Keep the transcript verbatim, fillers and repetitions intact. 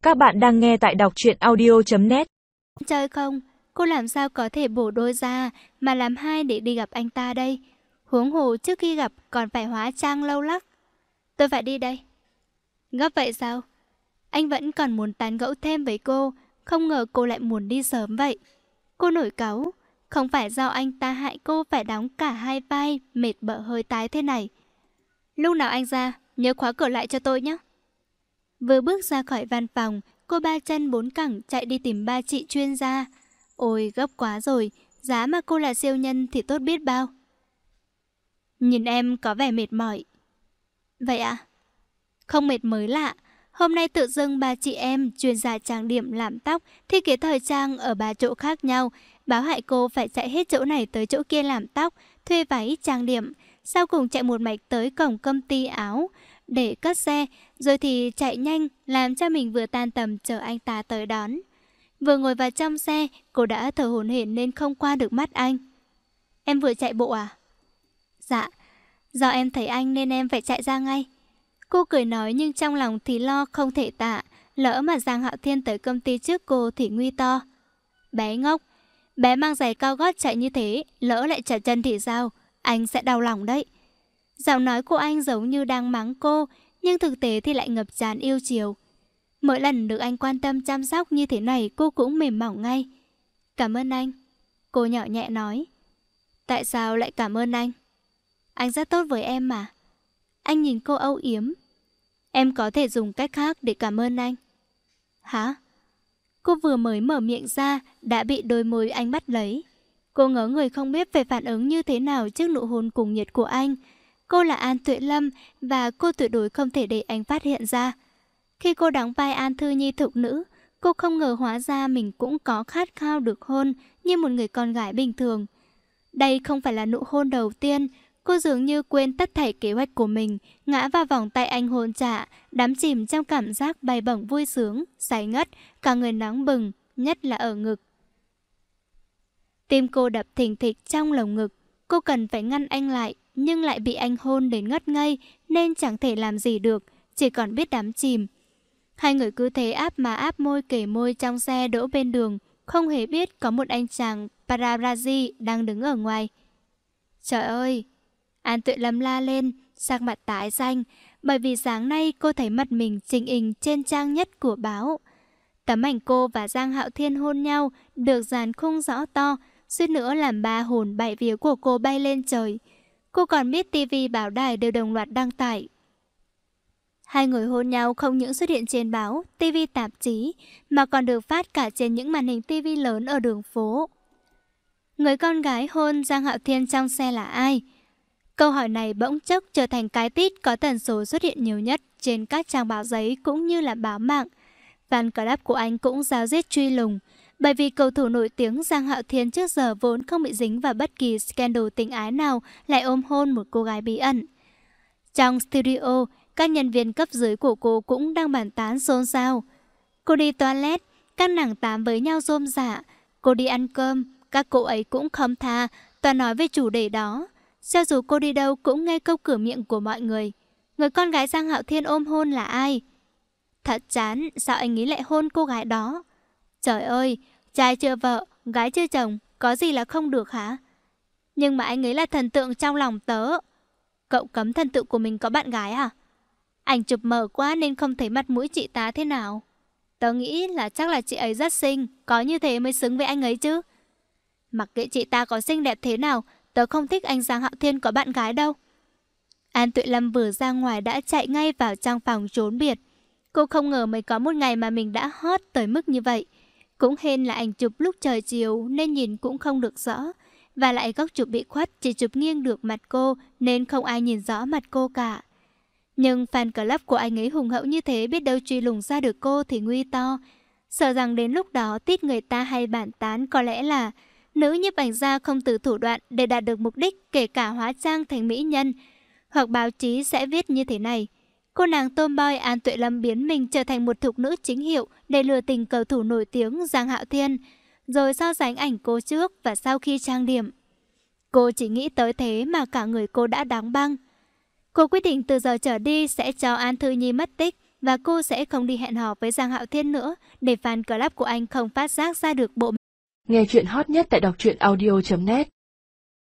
Các bạn đang nghe tại đọc truyện audio chấm net. Chơi không? Cô làm sao có thể bổ đôi ra mà làm hai để đi gặp anh ta đây? Huống hồ trước khi gặp còn phải hóa trang lâu lắc. Tôi phải đi đây. Gấp vậy sao? Anh vẫn còn muốn tán gẫu thêm với cô, không ngờ cô lại muốn đi sớm vậy. Cô nổi cáu, không phải do anh ta hại cô phải đóng cả hai vai mệt bợ hơi tái thế này. Lúc nào anh ra, nhớ khóa cửa lại cho tôi nhé. Vừa bước ra khỏi văn phòng, cô ba chân bốn cẳng chạy đi tìm ba chị chuyên gia. Ôi gấp quá rồi, giá mà cô là siêu nhân thì tốt biết bao. Nhìn em có vẻ mệt mỏi. Vậy ạ? À? Không mệt mới lạ. Hôm nay tự dưng ba chị em chuyên gia trang điểm làm tóc, thiết kế thời trang ở ba chỗ khác nhau, báo hại cô phải chạy hết chỗ này tới chỗ kia làm tóc, thuê váy trang điểm, sau cùng chạy một mạch tới cổng công ty áo để cất xe, rồi thì chạy nhanh làm cho mình vừa tan tầm chờ anh ta tới đón. Vừa ngồi vào trong xe, cô đã thở hổn hển nên không qua được mắt anh. Em vừa chạy bộ à? Dạ, do em thấy anh nên em phải chạy ra ngay. Cô cười nói nhưng trong lòng thì lo không thể tả. Lỡ mà Giang Hạo Thiên tới công ty trước cô thì nguy to. Bé ngốc, bé mang giày cao gót chạy như thế, lỡ lại trật chân thì sao? Anh sẽ đau lòng đấy. Giọng nói của anh giống như đang mắng cô, nhưng thực tế thì lại ngập tràn yêu chiều. Mỗi lần được anh quan tâm chăm sóc như thế này, cô cũng mềm mỏng ngay. Cảm ơn anh, cô nhỏ nhẹ nói. Tại sao lại cảm ơn anh? Anh rất tốt với em mà. Anh nhìn cô âu yếm. Em có thể dùng cách khác để cảm ơn anh. Hả? Cô vừa mới mở miệng ra đã bị đôi môi anh bắt lấy. Cô ngớ người không biết phải phản ứng như thế nào trước nụ hôn cuồng nhiệt của anh. Cô là An Tuệ Lâm và cô tuyệt đối không thể để anh phát hiện ra. Khi cô đóng vai An Thư Nhi thục nữ, cô không ngờ hóa ra mình cũng có khát khao được hôn như một người con gái bình thường. Đây không phải là nụ hôn đầu tiên. Cô dường như quên tất thảy kế hoạch của mình, ngã vào vòng tay anh hôn trả, đắm chìm trong cảm giác bay bổng vui sướng, say ngất, cả người nóng bừng, nhất là ở ngực. Tim cô đập thình thịch trong lồng ngực. Cô cần phải ngăn anh lại, nhưng lại bị anh hôn đến ngất ngây, nên chẳng thể làm gì được, chỉ còn biết đắm chìm. Hai người cứ thế áp má áp môi kề môi trong xe đỗ bên đường, không hề biết có một anh chàng paparazzi đang đứng ở ngoài. Trời ơi! An Tuệ Lâm la lên, sắc mặt tái xanh, bởi vì sáng nay cô thấy mặt mình chỉnh hình trên trang nhất của báo. Tấm ảnh cô và Giang Hạo Thiên hôn nhau được dàn khung rõ to, suýt nữa làm ba hồn bảy vía của cô bay lên trời. Cô còn biết tivi báo đài đều đồng loạt đăng tải. Hai người hôn nhau không những xuất hiện trên báo, tivi tạp chí, mà còn được phát cả trên những màn hình tivi lớn ở đường phố. Người con gái hôn Giang Hạo Thiên trong xe là ai? Câu hỏi này bỗng chốc trở thành cái tít có tần số xuất hiện nhiều nhất trên các trang báo giấy cũng như là báo mạng. Fan club của anh cũng ráo riết truy lùng, bởi vì cầu thủ nổi tiếng Giang Hạo Thiên trước giờ vốn không bị dính vào bất kỳ scandal tình ái nào lại ôm hôn một cô gái bí ẩn. Trong studio, các nhân viên cấp dưới của cô cũng đang bàn tán xôn xao. Cô đi toilet, các nàng tám với nhau rôm rả. Cô đi ăn cơm, các cô ấy cũng không tha, toàn nói về chủ đề đó. Cho dù cô đi đâu cũng nghe câu cửa miệng của mọi người. Người con gái Giang Hạo Thiên ôm hôn là ai? Thật chán, sao anh ấy lại hôn cô gái đó? Trời ơi, trai chưa vợ, gái chưa chồng, có gì là không được hả? Nhưng mà anh ấy là thần tượng trong lòng tớ. Cậu cấm thần tượng của mình có bạn gái à? Ảnh chụp mờ quá nên không thấy mặt mũi chị ta thế nào. Tớ nghĩ là chắc là chị ấy rất xinh, có như thế mới xứng với anh ấy chứ. Mặc kệ chị ta có xinh đẹp thế nào, tớ không thích anh Giang Hạo Thiên có bạn gái đâu. An Tuệ Lâm vừa ra ngoài đã chạy ngay vào trong phòng trốn biệt. Cô không ngờ mới có một ngày mà mình đã hot tới mức như vậy. Cũng hên là ảnh chụp lúc trời chiều nên nhìn cũng không được rõ. Và lại góc chụp bị khuất, chỉ chụp nghiêng được mặt cô nên không ai nhìn rõ mặt cô cả. Nhưng fan club của anh ấy hùng hậu như thế, biết đâu truy lùng ra được cô thì nguy to. Sợ rằng đến lúc đó tít người ta hay bàn tán có lẽ là nữ nhiếp ảnh gia không từ thủ đoạn để đạt được mục đích, kể cả hóa trang thành mỹ nhân. Hoặc báo chí sẽ viết như thế này: cô nàng tomboy An Tuệ Lâm biến mình trở thành một thục nữ chính hiệu để lừa tình cầu thủ nổi tiếng Giang Hạo Thiên, rồi so sánh ảnh cô trước và sau khi trang điểm. Cô chỉ nghĩ tới thế mà cả người cô đã đóng băng. Cô quyết định từ giờ trở đi sẽ cho An Thư Nhi mất tích, và cô sẽ không đi hẹn hò với Giang Hạo Thiên nữa để fan club của anh không phát giác ra được bộ. Nghe chuyện hot nhất tại đọc truyện audio chấm net.